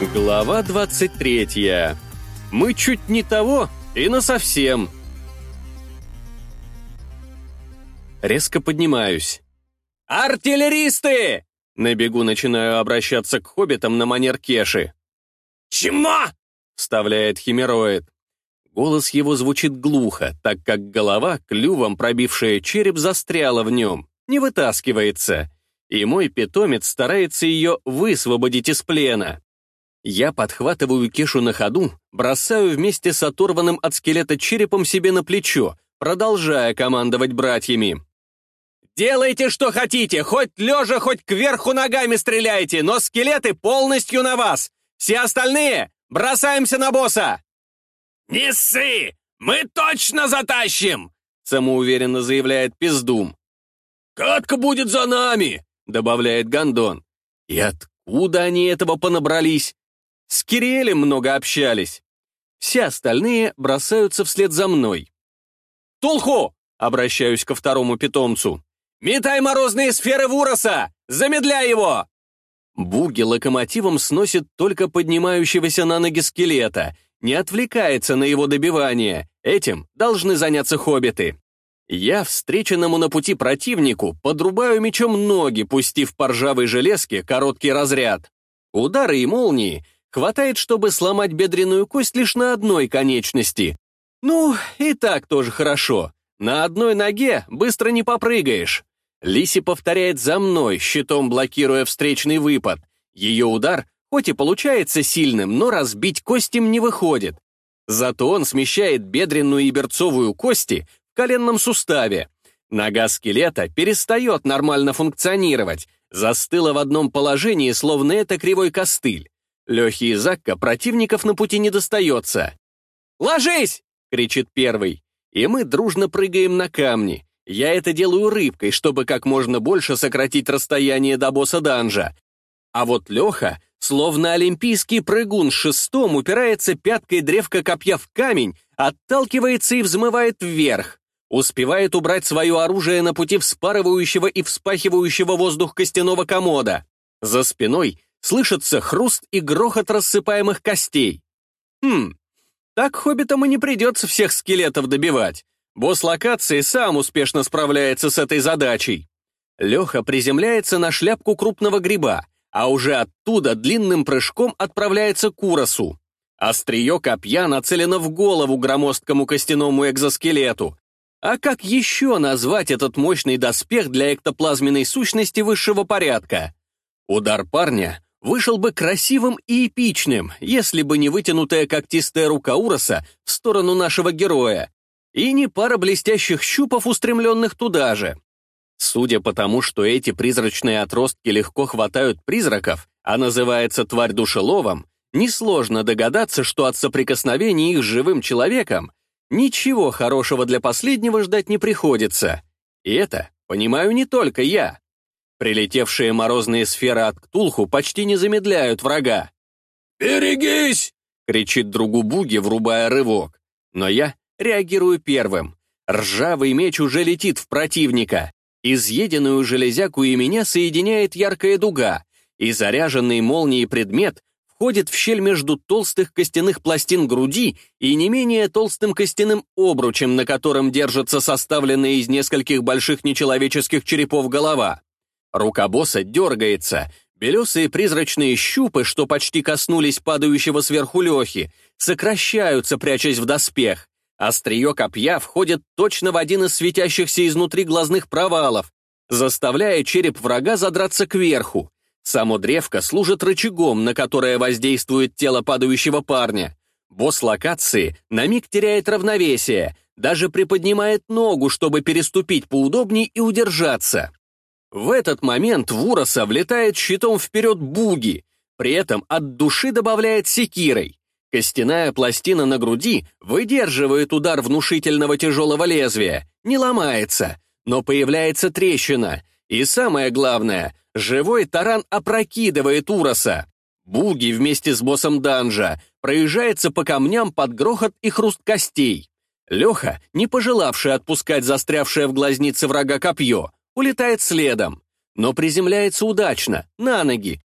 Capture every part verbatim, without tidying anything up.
Глава двадцать третья. Мы чуть не того и насовсем. Резко поднимаюсь. «Артиллеристы!» На бегу начинаю обращаться к хоббитам на манер Кеши. «Чмо?» — вставляет химероид. Голос его звучит глухо, так как голова, клювом пробившая череп, застряла в нем, не вытаскивается, и мой питомец старается ее высвободить из плена. Я подхватываю Кешу на ходу, бросаю вместе с оторванным от скелета черепом себе на плечо, продолжая командовать братьями. «Делайте, что хотите, хоть лежа, хоть кверху ногами стреляйте, но скелеты полностью на вас! Все остальные бросаемся на босса!» «Не ссы! Мы точно затащим!» самоуверенно заявляет Пиздум. «Катка будет за нами!» добавляет Гондон. И откуда они этого понабрались? С Кириэлем много общались. Все остальные бросаются вслед за мной. «Тулху!» — обращаюсь ко второму питомцу. «Метай морозные сферы Вуроса! Замедляй его!» Буги локомотивом сносит только поднимающегося на ноги скелета, не отвлекается на его добивание. Этим должны заняться хоббиты. Я встреченному на пути противнику подрубаю мечом ноги, пустив по ржавой железке короткий разряд. Удары и молнии хватает, чтобы сломать бедренную кость лишь на одной конечности. Ну, и так тоже хорошо. На одной ноге быстро не попрыгаешь. Лиси повторяет за мной, щитом блокируя встречный выпад. Ее удар, хоть и получается сильным, но разбить кость им не выходит. Зато он смещает бедренную и берцовую кости в коленном суставе. Нога скелета перестает нормально функционировать, застыла в одном положении, словно это кривой костыль. Лехе и Закка противников на пути не достается. «Ложись!» — кричит первый. И мы дружно прыгаем на камни. Я это делаю рыбкой, чтобы как можно больше сократить расстояние до босса данжа. А вот Леха, словно олимпийский прыгун с шестом, упирается пяткой древка копья в камень, отталкивается и взмывает вверх. Успевает убрать свое оружие на пути вспарывающего и вспахивающего воздух костяного комода. За спиной слышится хруст и грохот рассыпаемых костей. Хм, так хоббитам и не придется всех скелетов добивать. Босс локации сам успешно справляется с этой задачей. Леха приземляется на шляпку крупного гриба, а уже оттуда длинным прыжком отправляется к Уросу. Острие копья нацелено в голову громоздкому костяному экзоскелету. А как еще назвать этот мощный доспех для эктоплазменной сущности высшего порядка? Удар парня вышел бы красивым и эпичным, если бы не вытянутая когтистая рука Уроса в сторону нашего героя, и не пара блестящих щупов, устремленных туда же. Судя по тому, что эти призрачные отростки легко хватают призраков, а называется тварь душеловом, несложно догадаться, что от соприкосновения их с живым человеком ничего хорошего для последнего ждать не приходится. И это понимаю не только я. Прилетевшие морозные сферы от Ктулху почти не замедляют врага. «Берегись!» — кричит другу Буги, врубая рывок. Но я реагирую первым. Ржавый меч уже летит в противника. Изъеденную железяку и меня соединяет яркая дуга, и заряженный молнией предмет входит в щель между толстых костяных пластин груди и не менее толстым костяным обручем, на котором держится составленная из нескольких больших нечеловеческих черепов голова. Рука босса дергается, белесые призрачные щупы, что почти коснулись падающего сверху Лехи, сокращаются, прячась в доспех. Острие копья входит точно в один из светящихся изнутри глазных провалов, заставляя череп врага задраться кверху. Само древко служит рычагом, на которое воздействует тело падающего парня. Босс локации на миг теряет равновесие, даже приподнимает ногу, чтобы переступить поудобней и удержаться. В этот момент в Уроса влетает щитом вперед Буги, при этом от души добавляет секирой. Костяная пластина на груди выдерживает удар внушительного тяжелого лезвия, не ломается, но появляется трещина. И самое главное, живой таран опрокидывает Уроса. Буги вместе с боссом данжа проезжается по камням под грохот и хруст костей. Леха, не пожелавший отпускать застрявшее в глазнице врага копье, улетает следом, но приземляется удачно, на ноги.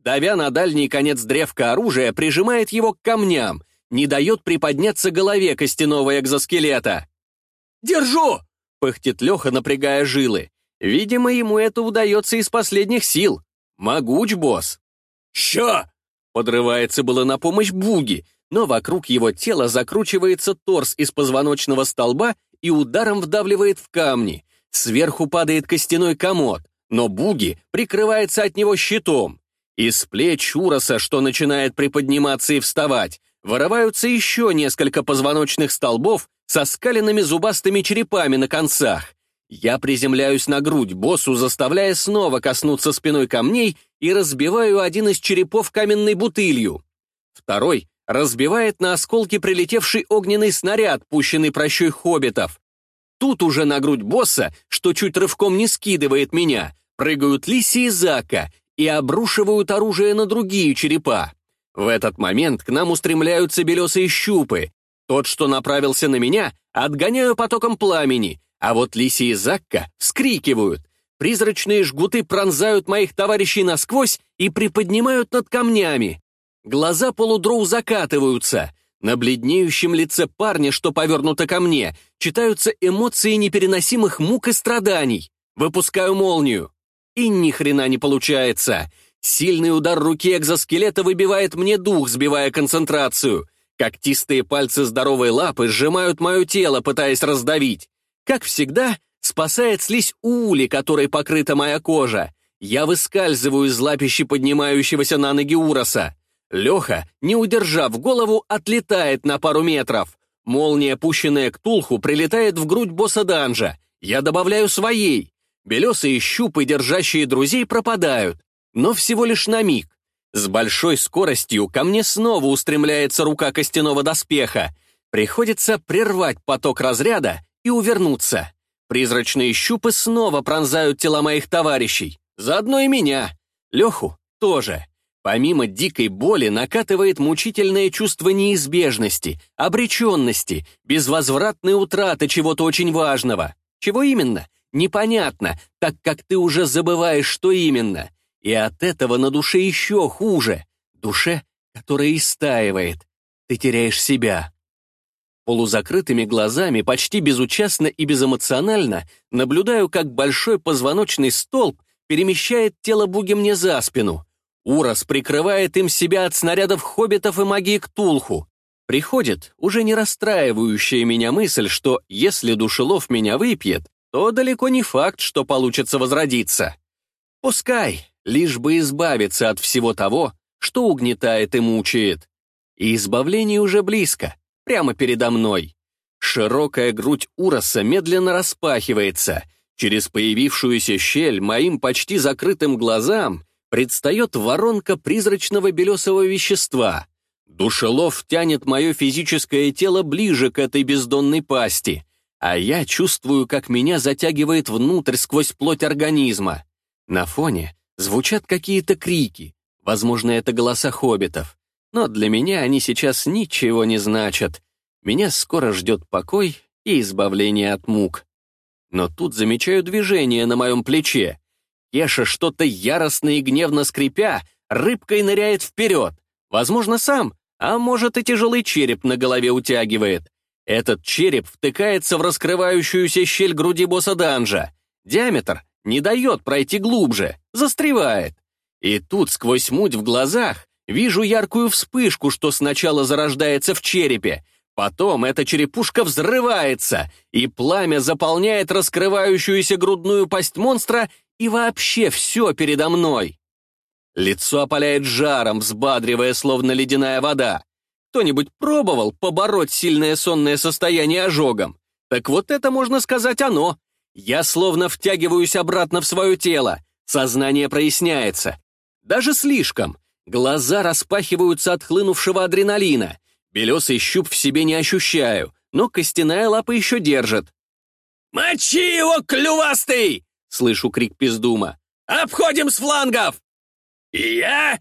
давя на дальний конец древка оружия, прижимает его к камням, не дает приподняться голове костяного экзоскелета. «Держу!» — пыхтит Леха, напрягая жилы. Видимо, ему это удается из последних сил. Могуч босс. «Ща!» — подрывается было на помощь Буги, но вокруг его тела закручивается торс из позвоночного столба и ударом вдавливает в камни. Сверху падает костяной комод, но Буги прикрывается от него щитом. Из плеч Уроса, что начинает приподниматься и вставать, вырываются еще несколько позвоночных столбов со скаленными зубастыми черепами на концах. Я приземляюсь на грудь боссу, заставляя снова коснуться спиной камней, и разбиваю один из черепов каменной бутылью. Второй разбивает на осколки прилетевший огненный снаряд, пущенный прощой хоббитов. Тут уже на грудь босса, что чуть рывком не скидывает меня, прыгают Лисси и Зака и обрушивают оружие на другие черепа. В этот момент к нам устремляются белесые щупы. Тот, что направился на меня, отгоняю потоком пламени, а вот Лисси и Закка вскрикивают. Призрачные жгуты пронзают моих товарищей насквозь и приподнимают над камнями. Глаза полудроу закатываются. На бледнеющем лице парня, что повернуто ко мне, читаются эмоции непереносимых мук и страданий. Выпускаю молнию. И ни хрена не получается. Сильный удар руки экзоскелета выбивает мне дух, сбивая концентрацию. Когтистые пальцы здоровой лапы сжимают мое тело, пытаясь раздавить. Как всегда, спасает слизь ули, которой покрыта моя кожа. Я выскальзываю из лапищи поднимающегося на ноги Уроса. Леха, не удержав голову, отлетает на пару метров. Молния, пущенная к Тулху, прилетает в грудь босса данжа. Я добавляю своей. Белесые щупы, держащие друзей, пропадают. Но всего лишь на миг. С большой скоростью ко мне снова устремляется рука костяного доспеха. Приходится прервать поток разряда и увернуться. Призрачные щупы снова пронзают тела моих товарищей. Заодно и меня. Леху тоже. Помимо дикой боли накатывает мучительное чувство неизбежности, обреченности, безвозвратной утраты чего-то очень важного. Чего именно? Непонятно, так как ты уже забываешь, что именно. И от этого на душе еще хуже. Душе, которая истаивает. Ты теряешь себя. Полузакрытыми глазами, почти безучастно и безэмоционально, наблюдаю, как большой позвоночный столб перемещает тело Буги мне за спину. Урос прикрывает им себя от снарядов хоббитов и магии Ктулху. Приходит уже не расстраивающая меня мысль, что если душелов меня выпьет, то далеко не факт, что получится возродиться. Пускай, лишь бы избавиться от всего того, что угнетает и мучает. И избавление уже близко, прямо передо мной. Широкая грудь Уроса медленно распахивается. Через появившуюся щель моим почти закрытым глазам предстает воронка призрачного белесого вещества. Душелов тянет мое физическое тело ближе к этой бездонной пасти, а я чувствую, как меня затягивает внутрь сквозь плоть организма. На фоне звучат какие-то крики, возможно, это голоса хоббитов, но для меня они сейчас ничего не значат. Меня скоро ждет покой и избавление от мук. Но тут замечаю движение на моем плече. Кеша, что-то яростно и гневно скрипя, рыбкой ныряет вперед. Возможно, сам, а может и тяжелый череп на голове утягивает. Этот череп втыкается в раскрывающуюся щель груди босса данжа. Диаметр не дает пройти глубже, застревает. И тут, сквозь муть в глазах, вижу яркую вспышку, что сначала зарождается в черепе. Потом эта черепушка взрывается, и пламя заполняет раскрывающуюся грудную пасть монстра и вообще все передо мной. Лицо опаляет жаром, взбадривая, словно ледяная вода. Кто-нибудь пробовал побороть сильное сонное состояние ожогом? Так вот это, можно сказать, оно. Я словно втягиваюсь обратно в свое тело. Сознание проясняется. Даже слишком. Глаза распахиваются от хлынувшего адреналина. Белесый щуп в себе не ощущаю, но костяная лапа еще держит. «Мочи его, клювастый!» — слышу крик Пиздума. «Обходим с флангов!» «Я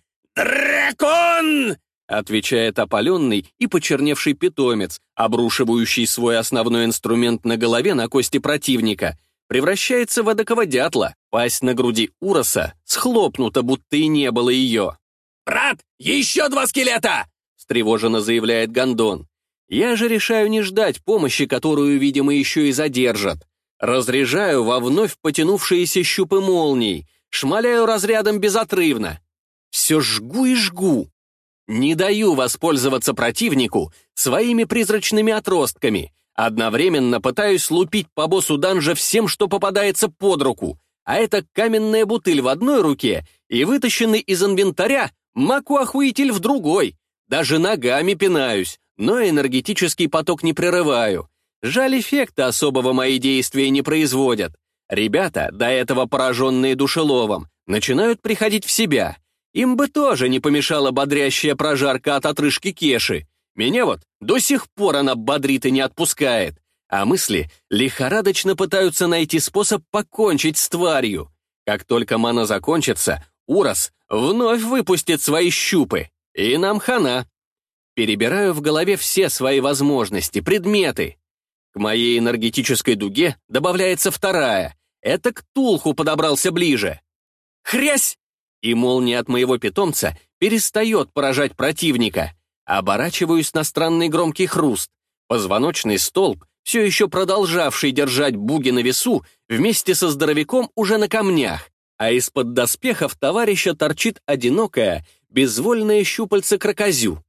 дракон!» — отвечает опаленный и почерневший питомец, обрушивающий свой основной инструмент на голове на кости противника. Превращается в эдакого дятла. Пасть на груди Уроса схлопнута, будто и не было ее. «Брат, еще два скелета!» — встревоженно заявляет Гондон. Я же решаю не ждать помощи, которую, видимо, еще и задержат. Разряжаю во вновь потянувшиеся щупы молний, шмаляю разрядом безотрывно. Все жгу и жгу. Не даю воспользоваться противнику своими призрачными отростками. Одновременно пытаюсь лупить по боссу данжа всем, что попадается под руку, а это каменная бутыль в одной руке и вытащенный из инвентаря макуахуитель в другой. Даже ногами пинаюсь, но энергетический поток не прерываю. Жаль, эффекта особого мои действия не производят. Ребята, до этого пораженные душеловом, начинают приходить в себя. Им бы тоже не помешала бодрящая прожарка от отрыжки Кеши. Меня вот до сих пор она бодрит и не отпускает, а мысли лихорадочно пытаются найти способ покончить с тварью. Как только мана закончится, Урос вновь выпустит свои щупы, и нам хана. Перебираю в голове все свои возможности, предметы. К моей энергетической дуге добавляется вторая. Это к Тулху подобрался ближе. Хрясь! И молния от моего питомца перестает поражать противника. Оборачиваюсь на странный громкий хруст. Позвоночный столб, все еще продолжавший держать буги на весу, вместе со здоровяком уже на камнях, а из-под доспехов товарища торчит одинокое, безвольное щупальце крокозю.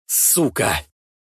Сука!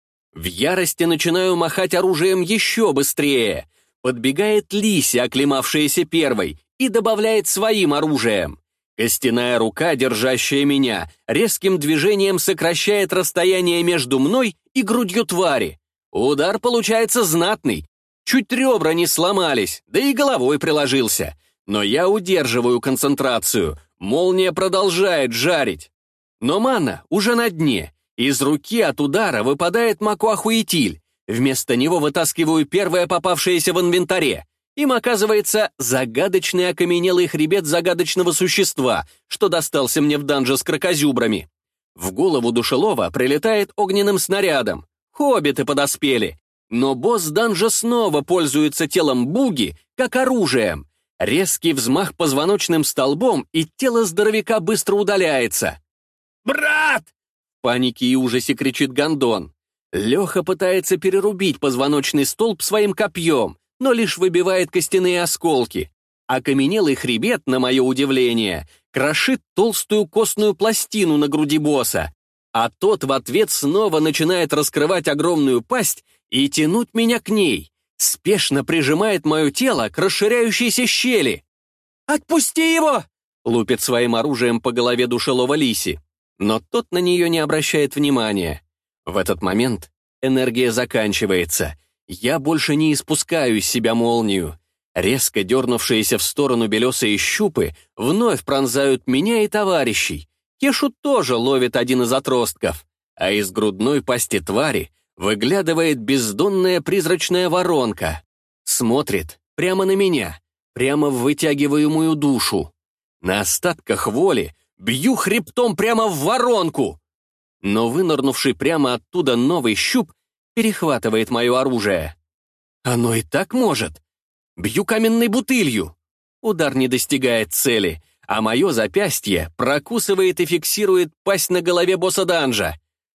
В ярости начинаю махать оружием еще быстрее. Подбегает Лися, оклемавшаяся первой, и добавляет своим оружием. Костяная рука, держащая меня, резким движением сокращает расстояние между мной и грудью твари. Удар получается знатный. Чуть ребра не сломались, да и головой приложился. Но я удерживаю концентрацию. Молния продолжает жарить. Но мана уже на дне. Из руки от удара выпадает макуахуитиль. Вместо него вытаскиваю первое попавшееся в инвентаре. Им оказывается загадочный окаменелый хребет загадочного существа, что достался мне в данже с крокозюбрами. В голову душелова прилетает огненным снарядом. Хоббиты подоспели. Но босс данжа снова пользуется телом буги как оружием. Резкий взмах позвоночным столбом, и тело здоровяка быстро удаляется. «Брат!» В панике и ужасе кричит Гондон. Леха пытается перерубить позвоночный столб своим копьем, но лишь выбивает костяные осколки. Окаменелый хребет, на мое удивление, крошит толстую костную пластину на груди босса, а тот в ответ снова начинает раскрывать огромную пасть и тянуть меня к ней, спешно прижимает мое тело к расширяющейся щели. «Отпусти его!» — лупит своим оружием по голове душелова Лиси, но тот на нее не обращает внимания. В этот момент энергия заканчивается. Я больше не испускаю из себя молнию. Резко дернувшиеся в сторону белесые щупы вновь пронзают меня и товарищей. Кешу тоже ловит один из отростков, а из грудной пасти твари выглядывает бездонная призрачная воронка. Смотрит прямо на меня, прямо в вытягиваемую душу. На остатках воли бью хребтом прямо в воронку. Но вынырнувший прямо оттуда новый щуп перехватывает мое оружие. Оно и так может. Бью каменной бутылью. Удар не достигает цели, а мое запястье прокусывает и фиксирует пасть на голове босса данжа.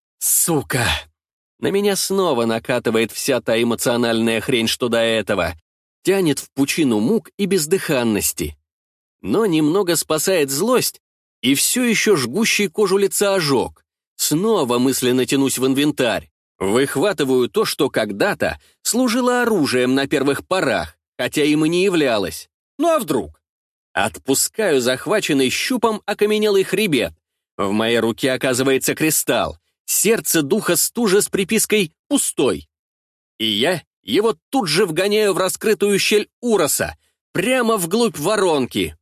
Сука! На меня снова накатывает вся та эмоциональная хрень, что до этого. Тянет в пучину мук и бездыханности. Но немного спасает злость и все еще жгущий кожу лица ожог. Снова мысленно тянусь в инвентарь. Выхватываю то, что когда-то служило оружием на первых порах, хотя им и не являлось. Ну а вдруг? Отпускаю захваченный щупом окаменелый хребет. В моей руке оказывается кристалл, сердце духа стужа с припиской «пустой». И я его тут же вгоняю в раскрытую щель Уроса, прямо вглубь воронки.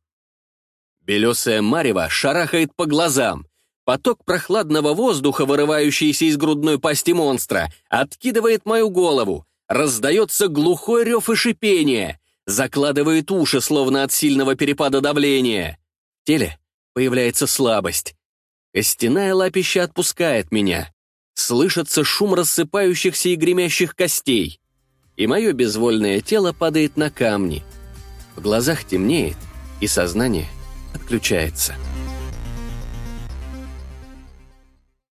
Белесая марево шарахает по глазам. Поток прохладного воздуха, вырывающийся из грудной пасти монстра, откидывает мою голову. Раздается глухой рев и шипение. Закладывает уши, словно от сильного перепада давления. В теле появляется слабость. Костяная лапища отпускает меня. Слышится шум рассыпающихся и гремящих костей. И мое безвольное тело падает на камни. В глазах темнеет, и сознание отключается.